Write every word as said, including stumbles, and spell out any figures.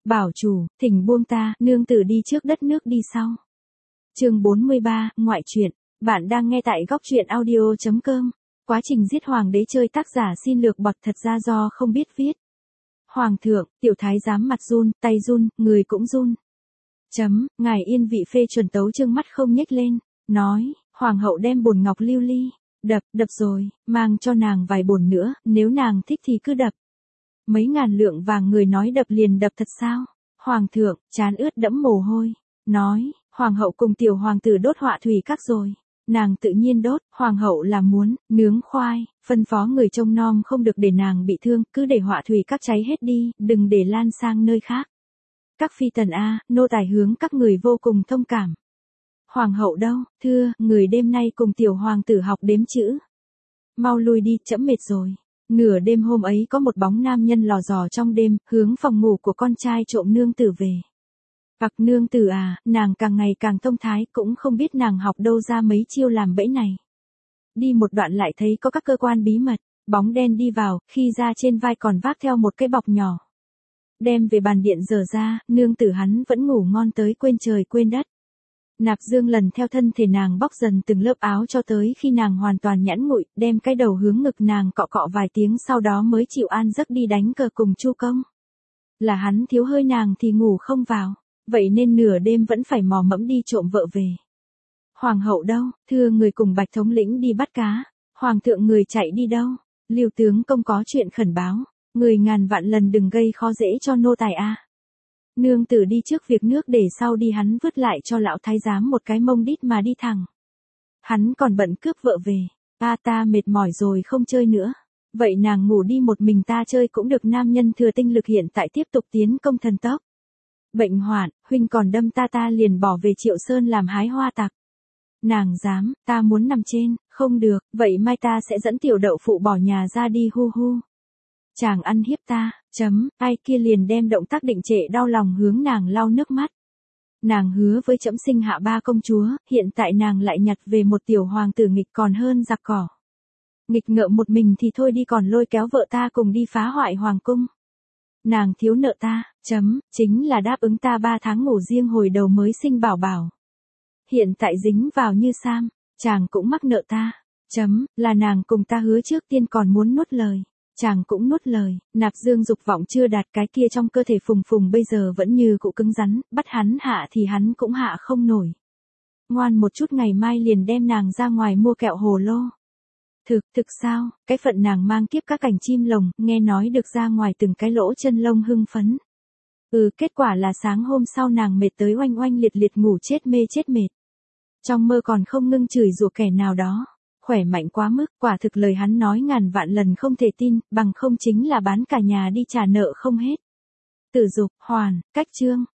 Bảo chủ, thỉnh buông ta, nương tử đi trước đất nước đi sau. Chương bốn mươi ba, ngoại truyện. Bạn đang nghe tại góc truyện audio chấm com. Quá trình giết hoàng đế chơi tác giả xin lược bọt thật ra do không biết viết. Hoàng thượng, tiểu thái giám mặt run, tay run, người cũng run. Chấm, ngài yên vị phê chuẩn tấu chương mắt không nhếch lên, nói, hoàng hậu đem bồn ngọc lưu ly, đập, đập rồi, mang cho nàng vài bồn nữa, nếu nàng thích thì cứ đập. Mấy ngàn lượng vàng người nói đập liền đập thật sao? Hoàng thượng, trán ướt đẫm mồ hôi, nói, hoàng hậu cùng tiểu hoàng tử đốt họa thủy các rồi. Nàng tự nhiên đốt, hoàng hậu là muốn, nướng khoai, phân phó người trông nom không được để nàng bị thương, cứ để họa thủy các cháy hết đi, đừng để lan sang nơi khác. Các phi tần a, nô tài hướng các người vô cùng thông cảm. Hoàng hậu đâu, thưa, người đêm nay cùng tiểu hoàng tử học đếm chữ. Mau lui đi, trẫm mệt rồi. Nửa đêm hôm ấy có một bóng nam nhân lò dò trong đêm, hướng phòng ngủ của con trai trộm nương tử về. Bạc nương tử à, nàng càng ngày càng thông thái, cũng không biết nàng học đâu ra mấy chiêu làm bẫy này. Đi một đoạn lại thấy có các cơ quan bí mật, bóng đen đi vào, khi ra trên vai còn vác theo một cái bọc nhỏ. Đem về bàn điện dở ra, nương tử hắn vẫn ngủ ngon tới quên trời quên đất. Nạp Dương lần theo thân thể nàng bóc dần từng lớp áo cho tới khi nàng hoàn toàn nhẵn ngụi, đem cái đầu hướng ngực nàng cọ cọ vài tiếng sau đó mới chịu an giấc đi đánh cờ cùng Chu Công. Là hắn thiếu hơi nàng thì ngủ không vào, vậy nên nửa đêm vẫn phải mò mẫm đi trộm vợ về. Hoàng hậu đâu, thưa người cùng Bạch thống lĩnh đi bắt cá, hoàng thượng người chạy đi đâu, Lưu tướng công có chuyện khẩn báo, người ngàn vạn lần đừng gây khó dễ cho nô tài a. Nương tử đi trước việc nước để sau đi hắn vứt lại cho lão thái giám một cái mông đít mà đi thẳng. Hắn còn bận cướp vợ về, ta ta mệt mỏi rồi không chơi nữa. Vậy nàng ngủ đi một mình ta chơi cũng được nam nhân thừa tinh lực hiện tại tiếp tục tiến công thần tốc. Bệnh hoạn, huynh còn đâm ta ta liền bỏ về Triệu Sơn làm hái hoa tặc. Nàng dám, ta muốn nằm trên, không được, vậy mai ta sẽ dẫn tiểu đậu phụ bỏ nhà ra đi hu hu. Chàng ăn hiếp ta, chấm, ai kia liền đem động tác định trệ đau lòng hướng nàng lau nước mắt. Nàng hứa với trẫm sinh hạ ba công chúa, hiện tại nàng lại nhặt về một tiểu hoàng tử nghịch còn hơn giặc cỏ. Nghịch ngợm một mình thì thôi đi còn lôi kéo vợ ta cùng đi phá hoại hoàng cung. Nàng thiếu nợ ta, chấm, chính là đáp ứng ta ba tháng ngủ riêng hồi đầu mới sinh bảo bảo. Hiện tại dính vào như Sam, chàng cũng mắc nợ ta, chấm, là nàng cùng ta hứa trước tiên còn muốn nuốt lời. Chàng cũng nuốt lời, Nạp Dương dục vọng chưa đạt cái kia trong cơ thể phùng phùng bây giờ vẫn như cụ cứng rắn, bắt hắn hạ thì hắn cũng hạ không nổi. Ngoan một chút ngày mai liền đem nàng ra ngoài mua kẹo hồ lô. Thực, thực sao, cái phận nàng mang kiếp các cảnh chim lồng, nghe nói được ra ngoài từng cái lỗ chân lông hưng phấn. Ừ, kết quả là sáng hôm sau nàng mệt tới oanh oanh liệt liệt ngủ chết mê chết mệt. Trong mơ còn không ngưng chửi rủa kẻ nào đó. Khỏe mạnh quá mức, quả thực lời hắn nói ngàn vạn lần không thể tin, bằng không chính là bán cả nhà đi trả nợ không hết. Tử dục, hoàn, cách chương.